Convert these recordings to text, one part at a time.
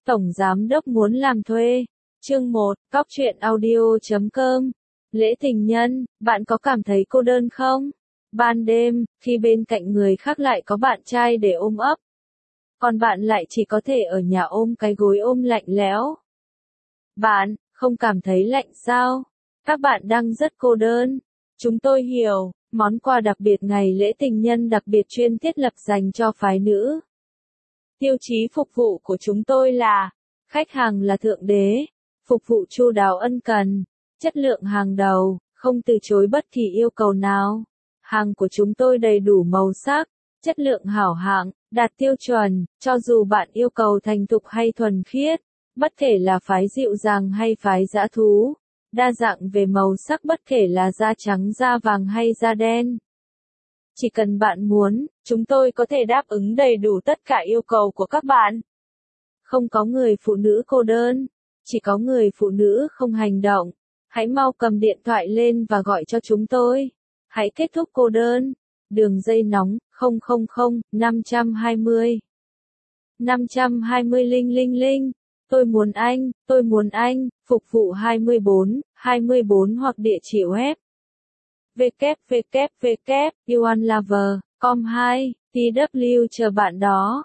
Tổng Giám đốc muốn làm thuê. Chương 1, Cóc truyện audio.com. Lễ tình nhân, bạn có cảm thấy cô đơn không? Ban đêm, khi bên cạnh người khác lại có bạn trai để ôm ấp, còn bạn lại chỉ có thể ở nhà ôm cái gối ôm lạnh lẽo. Bạn, không cảm thấy lạnh sao? Các bạn đang rất cô đơn. Chúng tôi hiểu, món quà đặc biệt ngày lễ tình nhân đặc biệt chuyên thiết lập dành cho phái nữ. Tiêu chí phục vụ của chúng tôi là, khách hàng là thượng đế, phục vụ chu đáo ân cần, chất lượng hàng đầu, không từ chối bất kỳ yêu cầu nào. Hàng của chúng tôi đầy đủ màu sắc, chất lượng hảo hạng, đạt tiêu chuẩn, cho dù bạn yêu cầu thành thục hay thuần khiết, bất kể là phái dịu dàng hay phái dã thú, đa dạng về màu sắc bất kể là da trắng, da vàng hay da đen. Chỉ cần bạn muốn, chúng tôi có thể đáp ứng đầy đủ tất cả yêu cầu của các bạn. Không có người phụ nữ cô đơn, chỉ có người phụ nữ không hành động. Hãy mau cầm điện thoại lên và gọi cho chúng tôi. Hãy kết thúc cô đơn. Đường dây nóng 000 520 520 linh. Tôi muốn anh, phục vụ 24 hoặc địa chỉ web www.youanlover.com tw chờ bạn đó.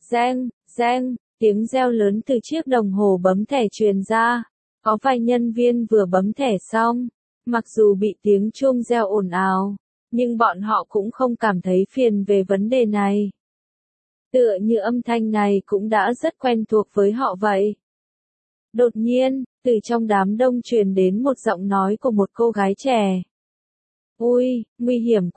Reng, tiếng reo lớn từ chiếc đồng hồ bấm thẻ truyền ra. Có vài nhân viên vừa bấm thẻ xong. Mặc dù bị tiếng chuông reo ồn ào, nhưng bọn họ cũng không cảm thấy phiền về vấn đề này. Tựa như âm thanh này cũng đã rất quen thuộc với họ vậy. Đột nhiên, từ trong đám đông truyền đến một giọng nói của một cô gái trẻ. Ui, nguy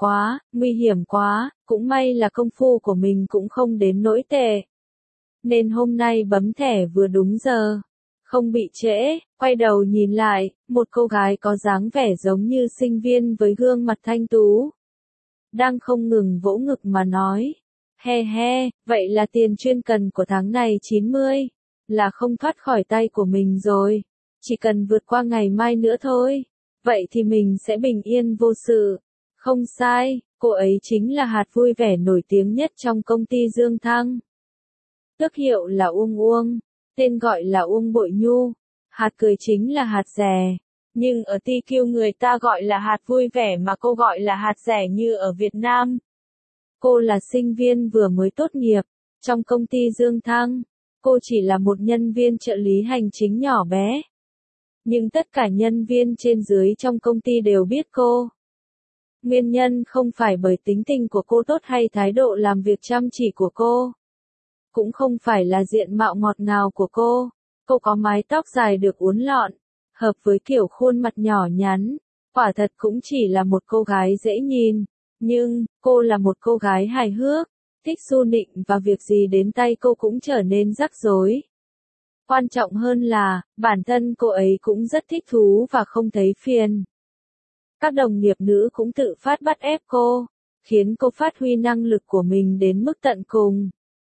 hiểm quá, cũng may là công phu của mình cũng không đến nỗi tệ. Nên hôm nay bấm thẻ vừa đúng giờ. Không bị trễ, quay đầu nhìn lại, một cô gái có dáng vẻ giống như sinh viên với gương mặt thanh tú. Đang không ngừng vỗ ngực mà nói. He, vậy là tiền chuyên cần của tháng này 90. Là không thoát khỏi tay của mình rồi. Chỉ cần vượt qua ngày mai nữa thôi. Vậy thì mình sẽ bình yên vô sự. Không sai, cô ấy chính là hạt vui vẻ nổi tiếng nhất trong công ty Dương Thăng. Tước hiệu là Uông, tên gọi là Uông Bội Nhu. Hạt cười chính là hạt rẻ. Nhưng ở TQ người ta gọi là hạt vui vẻ mà cô gọi là hạt rẻ như ở Việt Nam. Cô là sinh viên vừa mới tốt nghiệp. Trong công ty Dương Thăng, cô chỉ là một nhân viên trợ lý hành chính nhỏ bé. Nhưng tất cả nhân viên trên dưới trong công ty đều biết cô. Nguyên nhân không phải bởi tính tình của cô tốt hay thái độ làm việc chăm chỉ của cô. Cũng không phải là diện mạo ngọt ngào của cô. Cô có mái tóc dài được uốn lọn, hợp với kiểu khuôn mặt nhỏ nhắn. Quả thật cũng chỉ là một cô gái dễ nhìn. Nhưng, cô là một cô gái hài hước, thích xu nịnh và việc gì đến tay cô cũng trở nên rắc rối. Quan trọng hơn là, bản thân cô ấy cũng rất thích thú và không thấy phiền. Các đồng nghiệp nữ cũng tự phát bắt ép cô, khiến cô phát huy năng lực của mình đến mức tận cùng.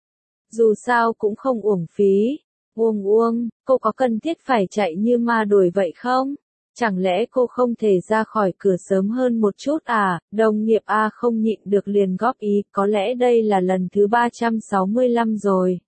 Dù sao cũng không uổng phí. Uông, cô có cần thiết phải chạy như ma đuổi vậy không? Chẳng lẽ cô không thể ra khỏi cửa sớm hơn một chút à? Đồng nghiệp A không nhịn được liền góp ý, có lẽ đây là lần thứ 365 rồi.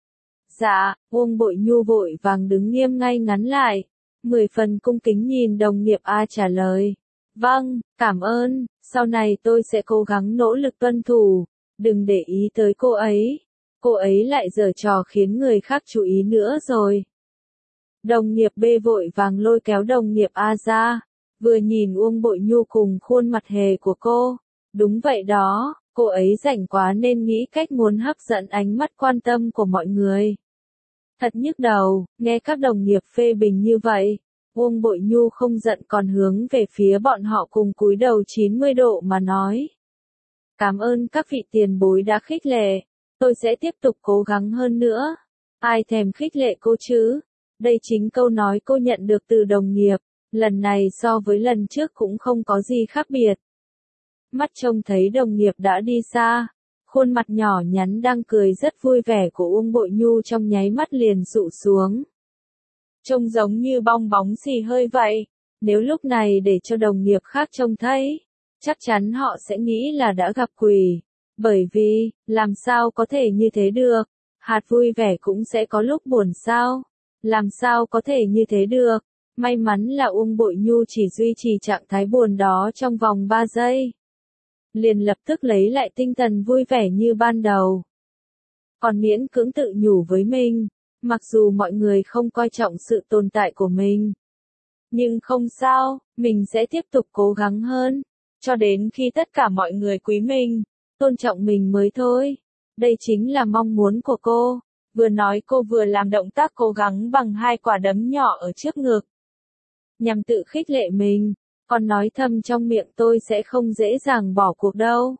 Dạ, Uông Bội Nhu vội vàng đứng nghiêm ngay ngắn lại. 10 phần cung kính nhìn đồng nghiệp A trả lời. Vâng, cảm ơn, sau này tôi sẽ cố gắng nỗ lực tuân thủ. Đừng để ý tới cô ấy. Cô ấy lại giở trò khiến người khác chú ý nữa rồi. Đồng nghiệp B vội vàng lôi kéo đồng nghiệp A ra. Vừa nhìn Uông Bội Nhu cùng khuôn mặt hề của cô. Đúng vậy đó, cô ấy rảnh quá nên nghĩ cách muốn hấp dẫn ánh mắt quan tâm của mọi người. Thật nhức đầu, nghe các đồng nghiệp phê bình như vậy. Uông Bội Nhu không giận còn hướng về phía bọn họ cùng cúi đầu 90 độ mà nói. Cảm ơn các vị tiền bối đã khích lệ. Tôi sẽ tiếp tục cố gắng hơn nữa. Ai thèm khích lệ cô chứ? Đây chính câu nói cô nhận được từ đồng nghiệp. Lần này so với lần trước cũng không có gì khác biệt. Mắt trông thấy đồng nghiệp đã đi xa. Khuôn mặt nhỏ nhắn đang cười rất vui vẻ của Uông Bội Nhu trong nháy mắt liền sụ xuống. Trông giống như bong bóng xì hơi vậy. Nếu lúc này để cho đồng nghiệp khác trông thấy, chắc chắn họ sẽ nghĩ là đã gặp quỷ. Bởi vì, làm sao có thể như thế được? Hạt vui vẻ cũng sẽ có lúc buồn sao? Làm sao có thể như thế được? May mắn là Uông Bội Nhu chỉ duy trì trạng thái buồn đó trong vòng 3 giây. Liền lập tức lấy lại tinh thần vui vẻ như ban đầu. Còn miễn cưỡng tự nhủ với mình, mặc dù mọi người không coi trọng sự tồn tại của mình. Nhưng không sao, mình sẽ tiếp tục cố gắng hơn, cho đến khi tất cả mọi người quý mình, tôn trọng mình mới thôi. Đây chính là mong muốn của cô. Vừa nói cô vừa làm động tác cố gắng bằng 2 quả đấm nhỏ ở trước ngực. Nhằm tự khích lệ mình, còn nói thầm trong miệng tôi sẽ không dễ dàng bỏ cuộc đâu.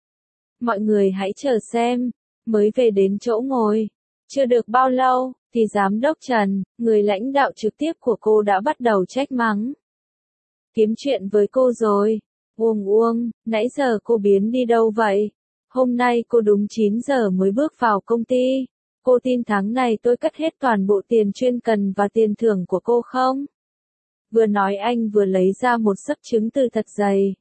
Mọi người hãy chờ xem, mới về đến chỗ ngồi. Chưa được bao lâu, thì giám đốc Trần, người lãnh đạo trực tiếp của cô đã bắt đầu trách mắng. Kiếm chuyện với cô rồi. Uông, nãy giờ cô biến đi đâu vậy? Hôm nay cô đúng 9 giờ mới bước vào công ty. Cô tin tháng này tôi cắt hết toàn bộ tiền chuyên cần và tiền thưởng của cô không? Vừa nói anh vừa lấy ra một xấp chứng từ thật dày.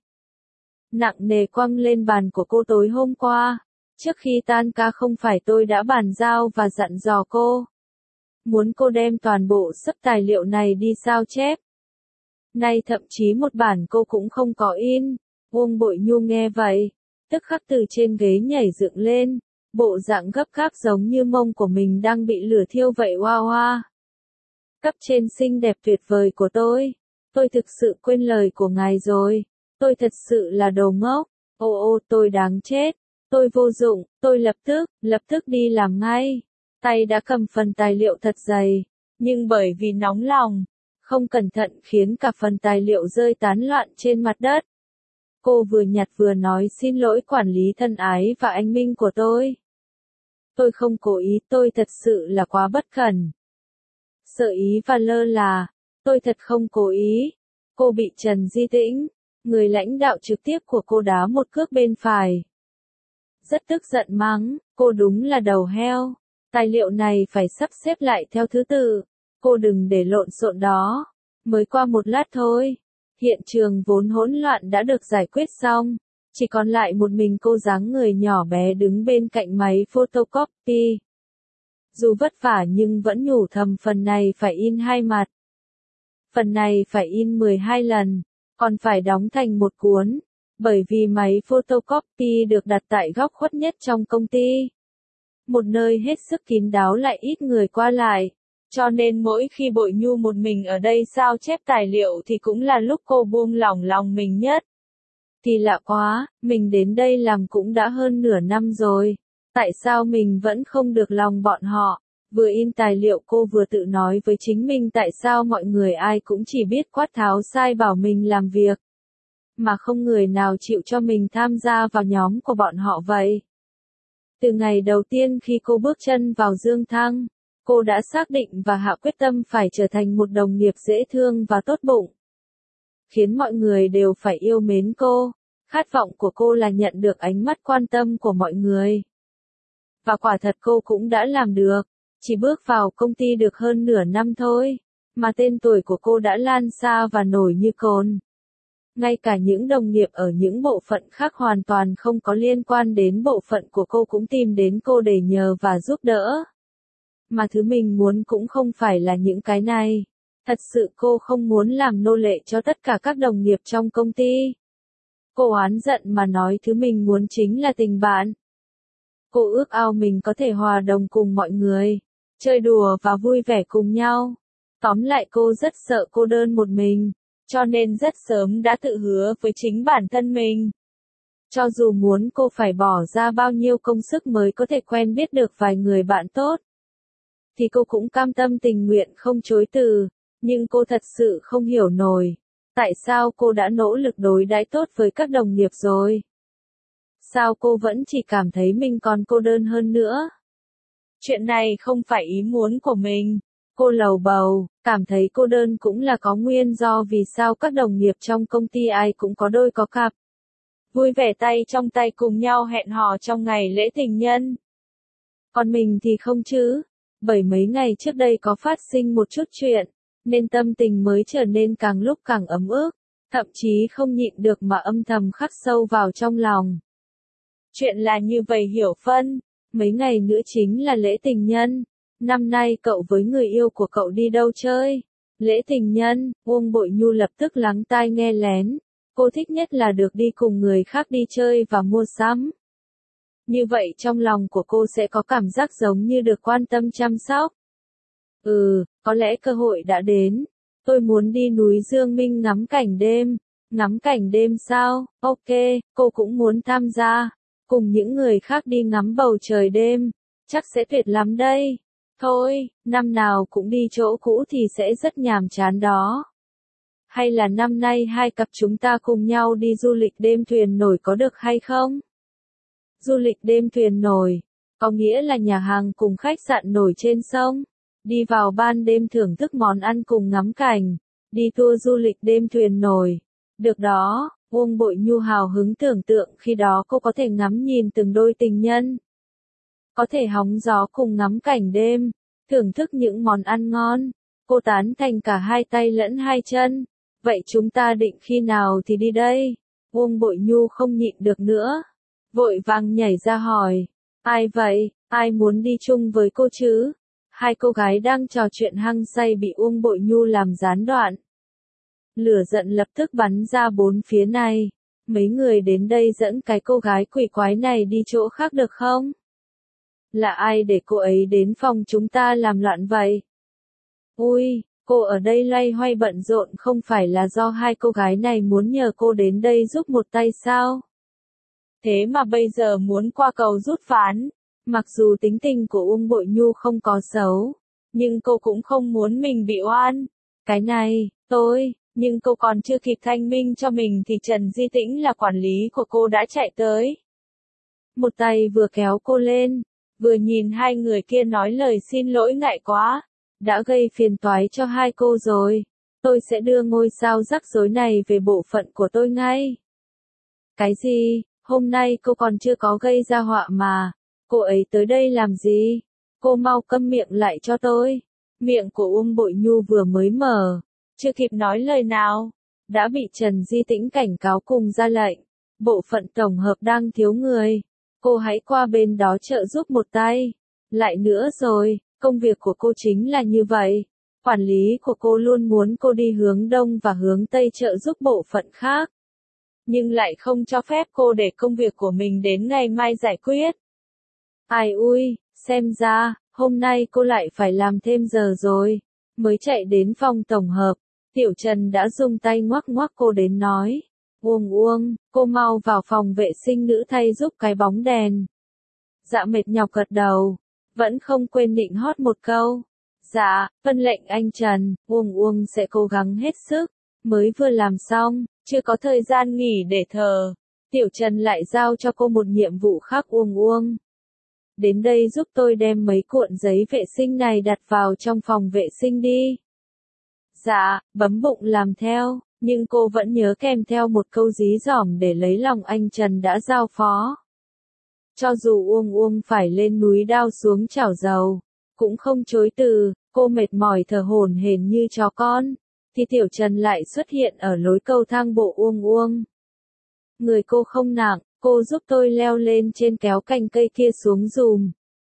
Nặng nề quăng lên bàn của cô tối hôm qua. Trước khi tan ca không phải tôi đã bàn giao và dặn dò cô. Muốn cô đem toàn bộ xấp tài liệu này đi sao chép. Nay thậm chí một bản cô cũng không có in. Uông Bội Nhu nghe vậy, tức khắc từ trên ghế nhảy dựng lên, bộ dạng gấp gáp giống như mông của mình đang bị lửa thiêu vậy. Hoa. Cấp trên xinh đẹp tuyệt vời của tôi thực sự quên lời của ngài rồi, tôi thật sự là đồ ngốc, tôi đáng chết, tôi vô dụng, tôi lập tức đi làm ngay. Tay đã cầm phần tài liệu thật dày, nhưng bởi vì nóng lòng, không cẩn thận khiến cả phần tài liệu rơi tán loạn trên mặt đất. Cô vừa nhặt vừa nói xin lỗi quản lý thân ái và anh Minh của tôi. Tôi không cố ý, tôi thật sự là quá bất cẩn. Sợ ý và lơ là, tôi thật không cố ý. Cô bị Trần Di Tĩnh, người lãnh đạo trực tiếp của cô đá một cước bên phải. Rất tức giận mắng, cô đúng là đầu heo. Tài liệu này phải sắp xếp lại theo thứ tự. Cô đừng để lộn xộn đó. Mới qua một lát thôi. Hiện trường vốn hỗn loạn đã được giải quyết xong. Chỉ còn lại một mình cô dáng người nhỏ bé đứng bên cạnh máy photocopy. Dù vất vả nhưng vẫn nhủ thầm phần này phải in 2 mặt. Phần này phải in 12 lần. Còn phải đóng thành một cuốn. Bởi vì máy photocopy được đặt tại góc khuất nhất trong công ty. Một nơi hết sức kín đáo lại ít người qua lại. Cho nên mỗi khi Bội Nhu một mình ở đây sao chép tài liệu thì cũng là lúc cô buông lỏng lòng mình nhất. Thì lạ quá, mình đến đây làm cũng đã hơn nửa năm rồi. Tại sao mình vẫn không được lòng bọn họ? Vừa in tài liệu cô vừa tự nói với chính mình tại sao mọi người ai cũng chỉ biết quát tháo sai bảo mình làm việc. Mà không người nào chịu cho mình tham gia vào nhóm của bọn họ vậy. Từ ngày đầu tiên khi cô bước chân vào Dương Thăng, cô đã xác định và hạ quyết tâm phải trở thành một đồng nghiệp dễ thương và tốt bụng. Khiến mọi người đều phải yêu mến cô. Khát vọng của cô là nhận được ánh mắt quan tâm của mọi người. Và quả thật cô cũng đã làm được. Chỉ bước vào công ty được hơn nửa năm thôi, mà tên tuổi của cô đã lan xa và nổi như cồn. Ngay cả những đồng nghiệp ở những bộ phận khác hoàn toàn không có liên quan đến bộ phận của cô cũng tìm đến cô để nhờ và giúp đỡ. Mà thứ mình muốn cũng không phải là những cái này. Thật sự cô không muốn làm nô lệ cho tất cả các đồng nghiệp trong công ty. Cô oán giận mà nói thứ mình muốn chính là tình bạn. Cô ước ao mình có thể hòa đồng cùng mọi người, chơi đùa và vui vẻ cùng nhau. Tóm lại cô rất sợ cô đơn một mình, cho nên rất sớm đã tự hứa với chính bản thân mình. Cho dù muốn cô phải bỏ ra bao nhiêu công sức mới có thể quen biết được vài người bạn tốt, thì cô cũng cam tâm tình nguyện không chối từ, nhưng cô thật sự không hiểu nổi. Tại sao cô đã nỗ lực đối đãi tốt với các đồng nghiệp rồi? Sao cô vẫn chỉ cảm thấy mình còn cô đơn hơn nữa? Chuyện này không phải ý muốn của mình. Cô lầu bầu, cảm thấy cô đơn cũng là có nguyên do vì sao các đồng nghiệp trong công ty ai cũng có đôi có cặp. Vui vẻ tay trong tay cùng nhau hẹn hò trong ngày lễ tình nhân. Còn mình thì không chứ, bởi mấy ngày trước đây có phát sinh một chút chuyện, nên tâm tình mới trở nên càng lúc càng ấm ức, thậm chí không nhịn được mà âm thầm khắc sâu vào trong lòng. Chuyện là như vậy Hiểu Phân, Mấy ngày nữa chính là lễ tình nhân. Năm nay cậu với người yêu của cậu đi đâu chơi? Lễ tình nhân, Uông Bội Nhu lập tức lắng tai nghe lén. Cô thích nhất là được đi cùng người khác đi chơi và mua sắm. Như vậy trong lòng của cô sẽ có cảm giác giống như được quan tâm chăm sóc. Có lẽ cơ hội đã đến. Tôi muốn đi núi Dương Minh ngắm cảnh đêm. Ngắm cảnh đêm sao? Ok, cô cũng muốn tham gia. Cùng những người khác đi ngắm bầu trời đêm. Chắc sẽ tuyệt lắm đây. Thôi, năm nào cũng đi chỗ cũ thì sẽ rất nhàm chán đó. Hay là năm nay hai cặp chúng ta cùng nhau đi du lịch đêm thuyền nổi có được hay không? Du lịch đêm thuyền nổi, có nghĩa là nhà hàng cùng khách sạn nổi trên sông. Đi vào ban đêm thưởng thức món ăn cùng ngắm cảnh. Đi tour du lịch đêm thuyền nổi. Được đó, Uông Bội Nhu hào hứng tưởng tượng khi đó cô có thể ngắm nhìn từng đôi tình nhân. Có thể hóng gió cùng ngắm cảnh đêm, thưởng thức những món ăn ngon. Cô tán thành cả hai tay lẫn hai chân. Vậy chúng ta định khi nào thì đi đây? Uông Bội Nhu không nhịn được nữa. Vội vàng nhảy ra hỏi. Ai vậy? Ai muốn đi chung với cô chứ? Hai cô gái đang trò chuyện hăng say bị Uông Bội Nhu làm gián đoạn. Lửa giận lập tức bắn ra bốn phía này. Mấy người đến đây dẫn cái cô gái quỷ quái này đi chỗ khác được không? Là ai để cô ấy đến phòng chúng ta làm loạn vậy? Ui, cô ở đây loay hoay bận rộn không phải là do hai cô gái này muốn nhờ cô đến đây giúp một tay sao? Thế mà bây giờ muốn qua cầu rút ván. Mặc dù tính tình của Uông Bội Nhu không có xấu, nhưng cô cũng không muốn mình bị oan. Cái này, nhưng cô còn chưa kịp thanh minh cho mình thì Trần Di Tĩnh là quản lý của cô đã chạy tới. Một tay vừa kéo cô lên, vừa nhìn hai người kia nói lời xin lỗi ngại quá. Đã gây phiền toái cho hai cô rồi. Tôi sẽ đưa ngôi sao rắc rối này về bộ phận của tôi ngay. Cái gì? Hôm nay cô còn chưa có gây ra họa mà. Cô ấy tới đây làm gì? Cô mau câm miệng lại cho tôi. Miệng của Uông Bội Nhu vừa mới mở, chưa kịp nói lời nào, đã bị Trần Di Tĩnh cảnh cáo cùng ra lệnh. Bộ phận tổng hợp đang thiếu người. Cô hãy qua bên đó trợ giúp một tay. Lại nữa rồi, công việc của cô chính là như vậy. Quản lý của cô luôn muốn cô đi hướng đông và hướng tây trợ giúp bộ phận khác. Nhưng lại không cho phép cô để công việc của mình đến ngày mai giải quyết. Ai ui, xem ra, hôm nay cô lại phải làm thêm giờ rồi. Mới chạy đến phòng tổng hợp, Tiểu Trần đã dùng tay ngoắc ngoắc cô đến nói. Uông, cô mau vào phòng vệ sinh nữ thay giúp cái bóng đèn. Dạ mệt nhọc gật đầu, vẫn không quên định hót một câu. Dạ, vâng lệnh anh Trần. Uông sẽ cố gắng hết sức. Mới vừa làm xong, chưa có thời gian nghỉ để thở. Tiểu Trần lại giao cho cô một nhiệm vụ khác. Uông. Đến đây giúp tôi đem mấy cuộn giấy vệ sinh này đặt vào trong phòng vệ sinh đi. Dạ, bấm bụng làm theo, nhưng cô vẫn nhớ kèm theo một câu dí dỏm để lấy lòng anh Trần đã giao phó. Cho dù Uông phải lên núi đao xuống chảo dầu, cũng không chối từ, cô mệt mỏi thở hổn hển như chó con, thì Tiểu Trần lại xuất hiện ở lối cầu thang bộ. Uông. Người cô không nặng, cô giúp tôi leo lên trên kéo cành cây kia xuống dùm.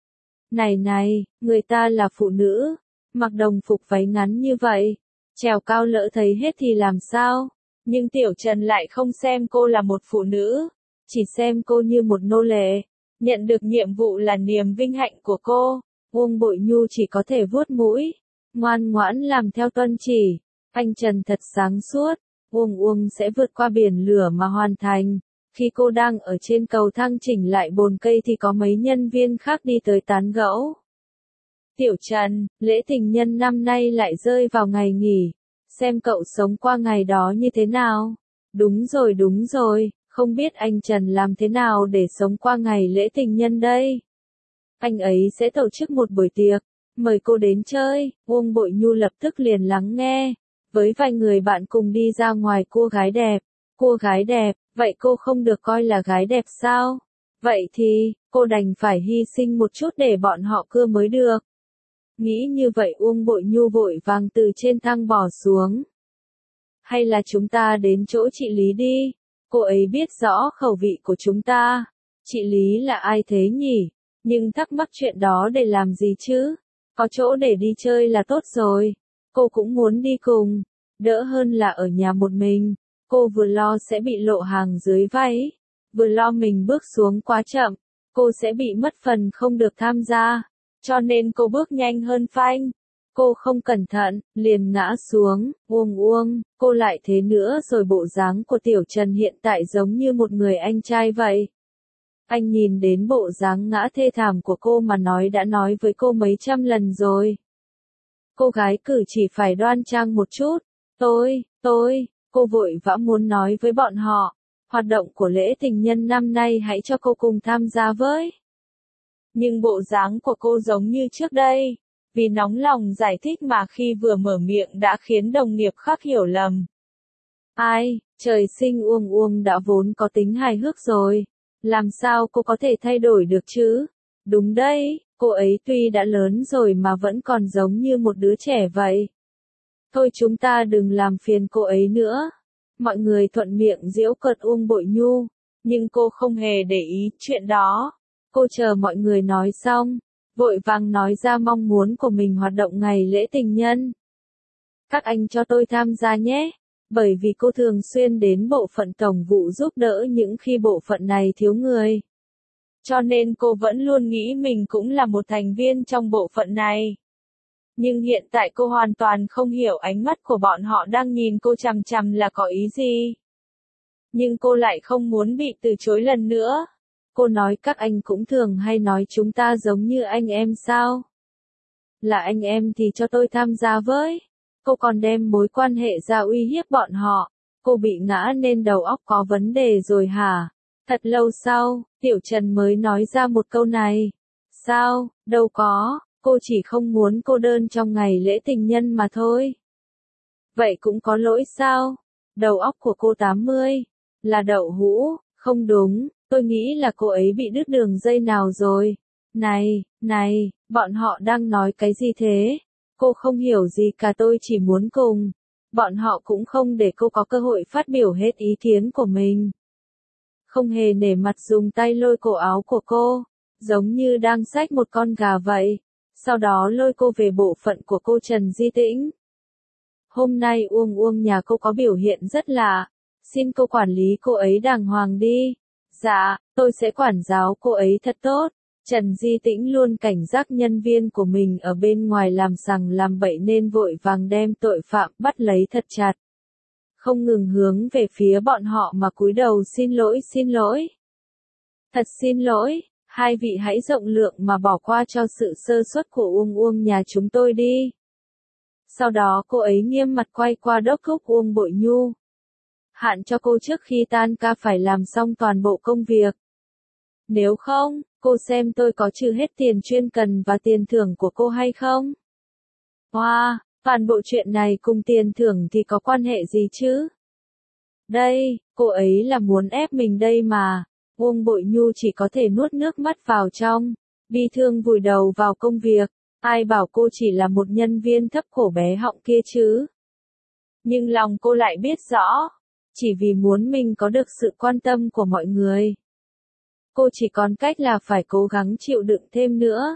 Này, người ta là phụ nữ, mặc đồng phục váy ngắn như vậy, trèo cao lỡ thấy hết thì làm sao? Nhưng Tiểu Trần lại không xem cô là một phụ nữ, chỉ xem cô như một nô lệ. Nhận được nhiệm vụ là niềm vinh hạnh của cô. Uông Bội Nhu chỉ có thể vuốt mũi, ngoan ngoãn làm theo tuân chỉ. Anh Trần thật sáng suốt, Uông sẽ vượt qua biển lửa mà hoàn thành. Khi cô đang ở trên cầu thang chỉnh lại bồn cây thì có mấy nhân viên khác đi tới tán gẫu. Tiểu Trần, lễ tình nhân năm nay lại rơi vào ngày nghỉ. Xem cậu sống qua ngày đó như thế nào? Đúng rồi, không biết anh Trần làm thế nào để sống qua ngày lễ tình nhân đây? Anh ấy sẽ tổ chức một buổi tiệc, mời cô đến chơi. Uông Bội Nhu lập tức liền lắng nghe. Với vài người bạn cùng đi ra ngoài. Cô gái đẹp, vậy cô không được coi là gái đẹp sao? Vậy thì, cô đành phải hy sinh một chút để bọn họ cưa mới được. Nghĩ như vậy Uông Bội Nhu vội vàng từ trên thang bỏ xuống. Hay là chúng ta đến chỗ chị Lý đi, cô ấy biết rõ khẩu vị của chúng ta. Chị Lý là ai thế nhỉ? Nhưng thắc mắc chuyện đó để làm gì chứ? Có chỗ để đi chơi là tốt rồi. Cô cũng muốn đi cùng. Đỡ hơn là ở nhà một mình. Cô vừa lo sẽ bị lộ hàng dưới váy, vừa lo mình bước xuống quá chậm, cô sẽ bị mất phần không được tham gia. Cho nên cô bước nhanh hơn phanh. Cô không cẩn thận, liền ngã xuống, uông, cô lại thế nữa rồi. Bộ dáng của Tiểu Trần hiện tại giống như một người anh trai vậy. Anh nhìn đến bộ dáng ngã thê thảm của cô mà đã nói với cô mấy trăm lần rồi. Cô gái cử chỉ phải đoan trang một chút. Cô vội vã muốn nói với bọn họ. Hoạt động của lễ tình nhân năm nay hãy cho cô cùng tham gia với. Nhưng bộ dáng của cô giống như trước đây. Vì nóng lòng giải thích mà khi vừa mở miệng đã khiến đồng nghiệp khác hiểu lầm. Ai, trời sinh Uông đã vốn có tính hài hước rồi. Làm sao cô có thể thay đổi được chứ? Đúng đấy, cô ấy tuy đã lớn rồi mà vẫn còn giống như một đứa trẻ vậy. Thôi chúng ta đừng làm phiền cô ấy nữa. Mọi người thuận miệng giễu cợt Uông Bội Nhu, nhưng cô không hề để ý chuyện đó. Cô chờ mọi người nói xong, vội vàng nói ra mong muốn của mình hoạt động ngày lễ tình nhân. Các anh cho tôi tham gia nhé, bởi vì cô thường xuyên đến bộ phận tổng vụ giúp đỡ những khi bộ phận này thiếu người. Cho nên cô vẫn luôn nghĩ mình cũng là một thành viên trong bộ phận này. Nhưng hiện tại cô hoàn toàn không hiểu ánh mắt của bọn họ đang nhìn cô chằm chằm là có ý gì. Nhưng cô lại không muốn bị từ chối lần nữa. Cô nói các anh cũng thường hay nói chúng ta giống như anh em sao? Là anh em thì cho tôi tham gia với. Cô còn đem mối quan hệ ra uy hiếp bọn họ. Cô bị ngã nên đầu óc có vấn đề rồi hả? Thật lâu sau, Tiểu Trần mới nói ra một câu này. Sao, đâu có, cô chỉ không muốn cô đơn trong ngày lễ tình nhân mà thôi. Vậy cũng có lỗi sao? Đầu óc của cô 80, là đậu hũ, không đúng, tôi nghĩ là cô ấy bị đứt đường dây nào rồi. Này, bọn họ đang nói cái gì thế? Cô không hiểu gì cả, tôi chỉ muốn cùng. Bọn họ cũng không để cô có cơ hội phát biểu hết ý kiến của mình. Không hề nể mặt dùng tay lôi cổ áo của cô, giống như đang xách một con gà vậy. Sau đó lôi cô về bộ phận của cô Trần Di Tĩnh. Hôm nay Uông nhà cô có biểu hiện rất lạ. Xin cô quản lý cô ấy đàng hoàng đi. Dạ, tôi sẽ quản giáo cô ấy thật tốt. Trần Di Tĩnh luôn cảnh giác nhân viên của mình ở bên ngoài làm sằng làm bậy nên vội vàng đem tội phạm bắt lấy thật chặt. Không ngừng hướng về phía bọn họ mà cúi đầu xin lỗi. Thật xin lỗi, hai vị hãy rộng lượng mà bỏ qua cho sự sơ suất của Uông nhà chúng tôi đi. Sau đó cô ấy nghiêm mặt quay qua đốc thúc Uông Bội Nhu. Hạn cho cô trước khi tan ca phải làm xong toàn bộ công việc. Nếu không, cô xem tôi có trừ hết tiền chuyên cần và tiền thưởng của cô hay không? Wow, toàn bộ chuyện này cùng tiền thưởng thì có quan hệ gì chứ? Đây, cô ấy là muốn ép mình đây mà. Uông Bội Nhu chỉ có thể nuốt nước mắt vào trong, bi thương vùi đầu vào công việc. Ai bảo cô chỉ là một nhân viên thấp cổ bé họng kia chứ? Nhưng lòng cô lại biết rõ, chỉ vì muốn mình có được sự quan tâm của mọi người. Cô chỉ còn cách là phải cố gắng chịu đựng thêm nữa.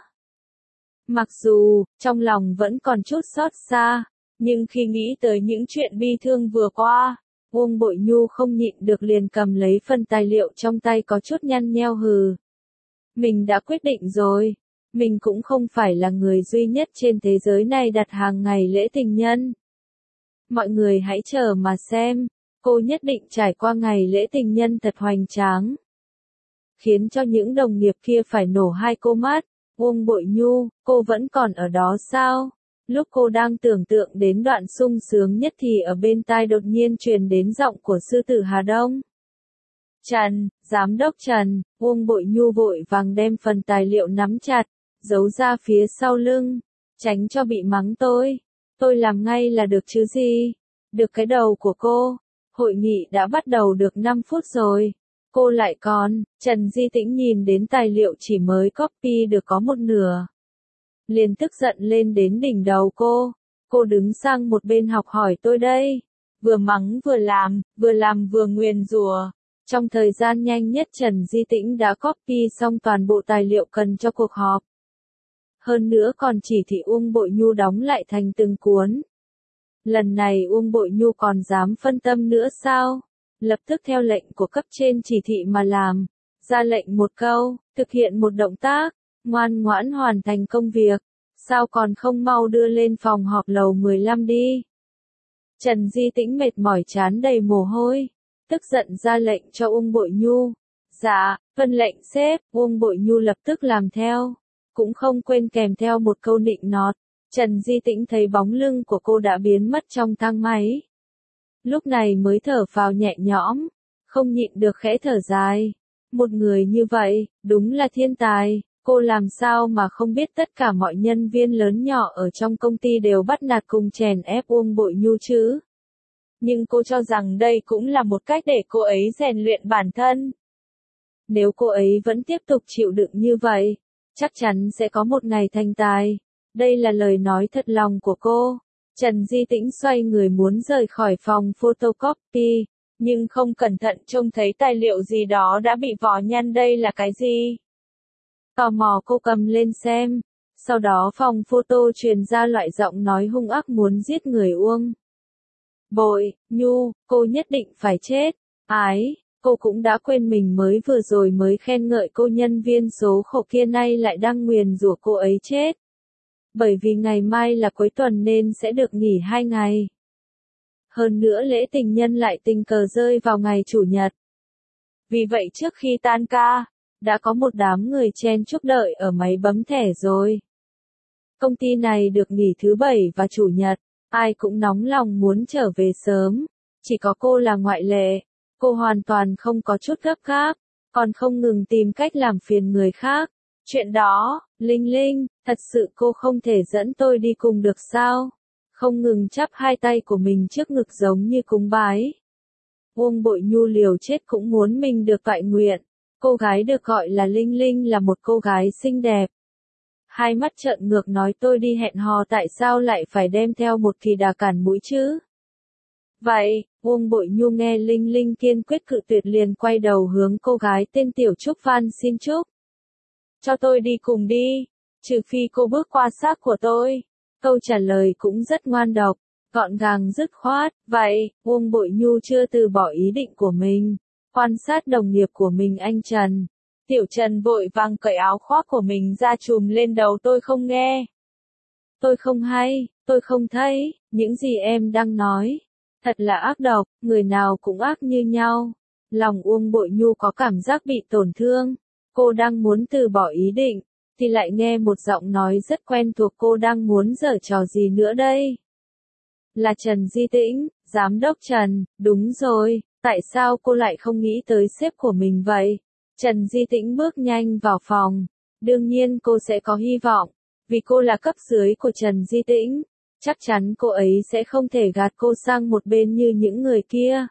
Mặc dù, trong lòng vẫn còn chút xót xa, nhưng khi nghĩ tới những chuyện bi thương vừa qua, Uông Bội Nhu không nhịn được liền cầm lấy phần tài liệu trong tay có chút nhăn nheo hừ. Mình đã quyết định rồi, mình cũng không phải là người duy nhất trên thế giới này đặt hàng ngày lễ tình nhân. Mọi người hãy chờ mà xem, cô nhất định trải qua ngày lễ tình nhân thật hoành tráng. Khiến cho những đồng nghiệp kia phải nổ hai cô mắt. Uông Bội Nhu, cô vẫn còn ở đó sao? Lúc cô đang tưởng tượng đến đoạn sung sướng nhất thì ở bên tai đột nhiên truyền đến giọng của sư tử Hà Đông. Trần, giám đốc Trần, Uông Bội Nhu vội vàng đem phần tài liệu nắm chặt, giấu ra phía sau lưng, tránh cho bị mắng tôi. Tôi làm ngay là được chứ gì? Được cái đầu của cô. Hội nghị đã bắt đầu được 5 phút rồi. Cô lại còn, Trần Di Tĩnh nhìn đến tài liệu chỉ mới copy được có một nửa. Liền tức giận lên đến đỉnh đầu cô. Cô đứng sang một bên học hỏi tôi đây. Vừa mắng vừa làm vừa nguyền rủa. Trong thời gian nhanh nhất Trần Di Tĩnh đã copy xong toàn bộ tài liệu cần cho cuộc họp. Hơn nữa còn chỉ thị Uông Bội Nhu đóng lại thành từng cuốn. Lần này Uông Bội Nhu còn dám phân tâm nữa sao? Lập tức theo lệnh của cấp trên chỉ thị mà làm. Ra lệnh một câu, thực hiện một động tác, ngoan ngoãn hoàn thành công việc. Sao còn không mau đưa lên phòng họp lầu 15 đi? Trần Di Tĩnh mệt mỏi trán đầy mồ hôi. Tức giận ra lệnh cho Uông Bội Nhu. Dạ, vâng lệnh sếp. Uông Bội Nhu lập tức làm theo. Cũng không quên kèm theo một câu nịnh nọt. Trần Di Tĩnh thấy bóng lưng của cô đã biến mất trong thang máy. Lúc này mới thở phào nhẹ nhõm. Không nhịn được khẽ thở dài. Một người như vậy, đúng là thiên tài. Cô làm sao mà không biết tất cả mọi nhân viên lớn nhỏ ở trong công ty đều bắt nạt cùng chèn ép Uông Bội Nhu chứ. Nhưng cô cho rằng đây cũng là một cách để cô ấy rèn luyện bản thân. Nếu cô ấy vẫn tiếp tục chịu đựng như vậy, chắc chắn sẽ có một ngày thành tài. Đây là lời nói thật lòng của cô. Trần Di Tĩnh xoay người muốn rời khỏi phòng photocopy, nhưng không cẩn thận trông thấy tài liệu gì đó đã bị vò nhăn. Đây là cái gì? Tò mò cô cầm lên xem. Sau đó phòng photo truyền ra loại giọng nói hung ác muốn giết người Uông Bội Nhu, cô nhất định phải chết. Ái, cô cũng đã quên mình vừa rồi mới khen ngợi cô nhân viên số khổ kia nay lại đang nguyền rủa cô ấy chết. Bởi vì ngày mai là cuối tuần nên sẽ được nghỉ 2 ngày. Hơn nữa lễ tình nhân lại tình cờ rơi vào ngày chủ nhật. Vì vậy trước khi tan ca, đã có một đám người chen chúc đợi ở máy bấm thẻ rồi. Công ty này được nghỉ thứ Bảy và Chủ nhật, ai cũng nóng lòng muốn trở về sớm. Chỉ có cô là ngoại lệ. Cô hoàn toàn không có chút gấp gáp, còn không ngừng tìm cách làm phiền người khác. Chuyện đó, Linh Linh, thật sự cô không thể dẫn tôi đi cùng được sao? Không ngừng chắp hai tay của mình trước ngực giống như cúng bái. Uông Bội Nhu liều chết cũng muốn mình được toại nguyện. Cô gái được gọi là Linh Linh là một cô gái xinh đẹp. Hai mắt trợn ngược nói tôi đi hẹn hò tại sao lại phải đem theo một kỳ đà cản mũi chứ? Vậy, Uông Bội Nhu nghe Linh Linh kiên quyết cự tuyệt liền quay đầu hướng cô gái tên Tiểu Trúc van xin Trúc. Cho tôi đi cùng đi, trừ phi cô bước qua xác của tôi. Câu trả lời cũng rất ngoan độc, gọn gàng dứt khoát. Vậy, Uông Bội Nhu chưa từ bỏ ý định của mình. Quan sát đồng nghiệp của mình anh Trần. Tiểu Trần vội vàng cởi áo khoác của mình ra trùm lên đầu tôi không nghe. Tôi không hay, tôi không thấy, những gì em đang nói. Thật là ác độc, người nào cũng ác như nhau. Lòng Uông Bội Nhu có cảm giác bị tổn thương. Cô đang muốn từ bỏ ý định, thì lại nghe một giọng nói rất quen thuộc. Cô đang muốn giở trò gì nữa đây? Là Trần Di Tĩnh, giám đốc Trần, đúng rồi, tại sao cô lại không nghĩ tới sếp của mình vậy? Trần Di Tĩnh bước nhanh vào phòng. Đương nhiên cô sẽ có hy vọng, vì cô là cấp dưới của Trần Di Tĩnh. Chắc chắn cô ấy sẽ không thể gạt cô sang một bên như những người kia.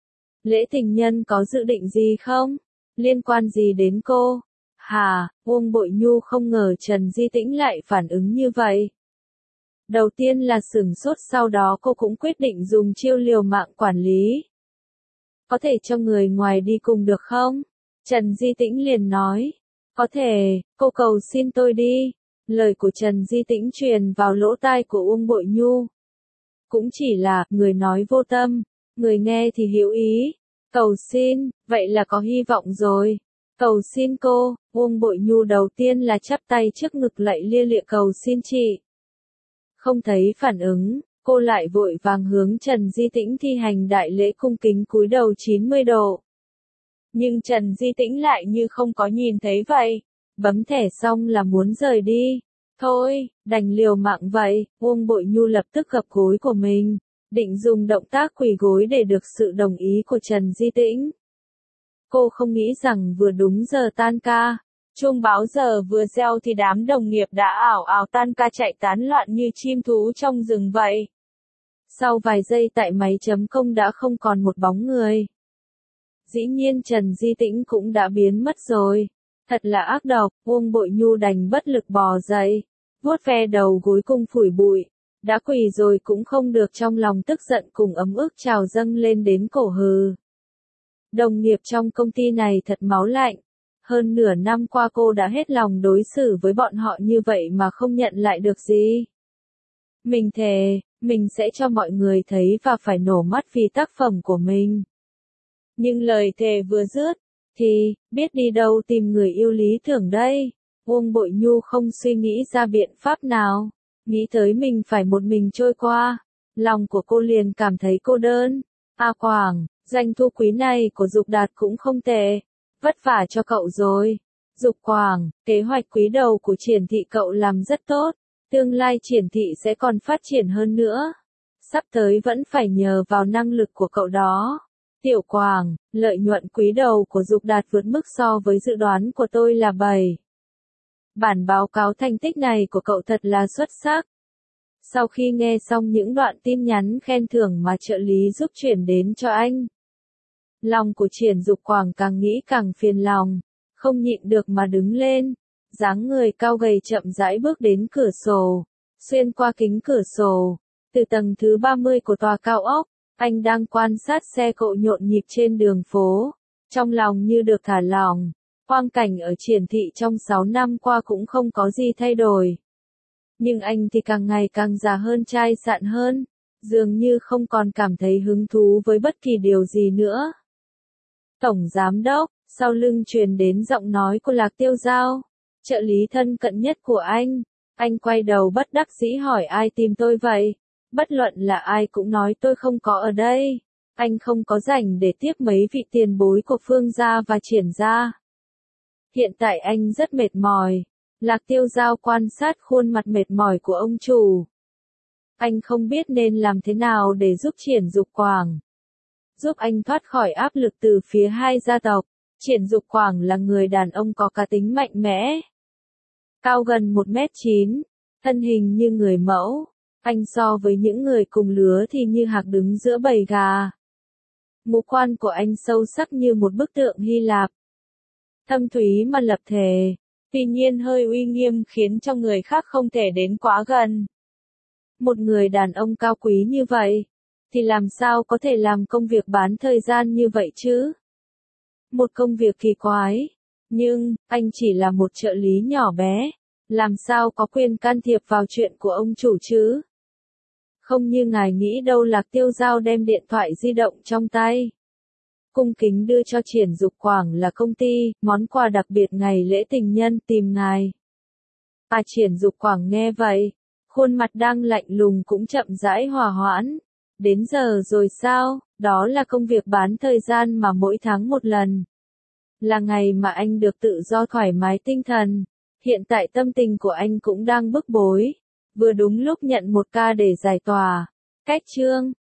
Lễ tình nhân có dự định gì không? Liên quan gì đến cô? Hà, Uông Bội Nhu không ngờ Trần Di Tĩnh lại phản ứng như vậy. Đầu tiên là sửng sốt, sau đó cô cũng quyết định dùng chiêu liều mạng quản lý. Có thể cho người ngoài đi cùng được không? Trần Di Tĩnh liền nói. Có thể, cô cầu xin tôi đi. Lời của Trần Di Tĩnh truyền vào lỗ tai của Uông Bội Nhu. Cũng chỉ là, người nói vô tâm, người nghe thì hữu ý. Cầu xin, vậy là có hy vọng rồi. Cầu xin cô, Uông Bội Nhu đầu tiên là chắp tay trước ngực lạy lia lịa cầu xin chị. Không thấy phản ứng, cô lại vội vàng hướng Trần Di Tĩnh thi hành đại lễ cung kính cúi đầu 90 độ. Nhưng Trần Di Tĩnh lại như không có nhìn thấy vậy. Bấm thẻ xong là muốn rời đi. Thôi, đành liều mạng vậy. Uông Bội Nhu lập tức gập gối của mình, định dùng động tác quỳ gối để được sự đồng ý của Trần Di Tĩnh. Cô không nghĩ rằng vừa đúng giờ tan ca, chuông báo giờ vừa reo thì đám đồng nghiệp đã ảo ảo tan ca chạy tán loạn như chim thú trong rừng vậy. Sau vài giây tại máy chấm công đã không còn một bóng người. Dĩ nhiên Trần Di Tĩnh cũng đã biến mất rồi. Thật là ác độc. Uông Bội Nhu đành bất lực bò dậy, vuốt ve đầu gối cùng phủi bụi. Đã quỳ rồi cũng không được, trong lòng tức giận cùng ấm ức trào dâng lên đến cổ hừ. Đồng nghiệp trong công ty này thật máu lạnh. Hơn nửa năm qua cô đã hết lòng đối xử với bọn họ như vậy mà không nhận lại được gì. Mình thề, mình sẽ cho mọi người thấy và phải nổ mắt vì tác phẩm của mình. Nhưng lời thề vừa dứt, thì, biết đi đâu tìm người yêu lý tưởng đây. Uông Bội Nhu không suy nghĩ ra biện pháp nào. Nghĩ tới mình phải một mình trôi qua. Lòng của cô liền cảm thấy cô đơn. A Quảng, doanh thu quý này của Dục Đạt cũng không tệ. Vất vả cho cậu rồi. Dục Quảng, kế hoạch quý đầu của Triển thị cậu làm rất tốt. Tương lai Triển thị sẽ còn phát triển hơn nữa. Sắp tới vẫn phải nhờ vào năng lực của cậu đó. Tiểu Quảng, lợi nhuận quý đầu của Dục Đạt vượt mức so với dự đoán của tôi là 7. Bản báo cáo thành tích này của cậu thật là xuất sắc. Sau khi nghe xong những đoạn tin nhắn khen thưởng mà trợ lý giúp chuyển đến cho anh, lòng của Triển Dục Quảng càng nghĩ càng phiền lòng, không nhịn được mà đứng lên, dáng người cao gầy chậm rãi bước đến cửa sổ, xuyên qua kính cửa sổ, từ tầng thứ 30 của tòa cao ốc, anh đang quan sát xe cộ nhộn nhịp trên đường phố, trong lòng như được thả lỏng. Quang cảnh ở Triển thị trong 6 năm qua cũng không có gì thay đổi. Nhưng anh thì càng ngày càng già hơn, chai sạn hơn, dường như không còn cảm thấy hứng thú với bất kỳ điều gì nữa. Tổng giám đốc, sau lưng truyền đến giọng nói của Lạc Tiêu Giao, trợ lý thân cận nhất của anh quay đầu bất đắc dĩ hỏi ai tìm tôi vậy? Bất luận là ai cũng nói tôi không có ở đây. Anh không có rảnh để tiếp mấy vị tiền bối của Phương gia và Triển gia. Hiện tại anh rất mệt mỏi. Lạc Tiêu Giao quan sát khuôn mặt mệt mỏi của ông chủ. Anh không biết nên làm thế nào để giúp Triển Dục Quảng. Giúp anh thoát khỏi áp lực từ phía hai gia tộc. Triển Dục Quảng là người đàn ông có cá tính mạnh mẽ. Cao gần 1m9, thân hình như người mẫu. Anh so với những người cùng lứa thì như hạc đứng giữa bầy gà. Ngũ quan của anh sâu sắc như một bức tượng Hy Lạp. Thâm thúy mà lập thể, tuy nhiên hơi uy nghiêm khiến cho người khác không thể đến quá gần. Một người đàn ông cao quý như vậy, thì làm sao có thể làm công việc bán thời gian như vậy chứ? Một công việc kỳ quái, nhưng, anh chỉ là một trợ lý nhỏ bé, làm sao có quyền can thiệp vào chuyện của ông chủ chứ? Không như ngài nghĩ đâu. Lạc Tiêu Giao đem điện thoại di động trong tay. Cung kính đưa cho Triển Dục Quảng là công ty, món quà đặc biệt ngày lễ tình nhân tìm ngài. Triển Dục Quảng nghe vậy, khuôn mặt đang lạnh lùng cũng chậm rãi hòa hoãn. Đến giờ rồi sao? Đó là công việc bán thời gian mà mỗi tháng một lần. Là ngày mà anh được tự do thoải mái tinh thần. Hiện tại tâm tình của anh cũng đang bức bối. Vừa đúng lúc nhận một ca để giải tỏa. Cách chương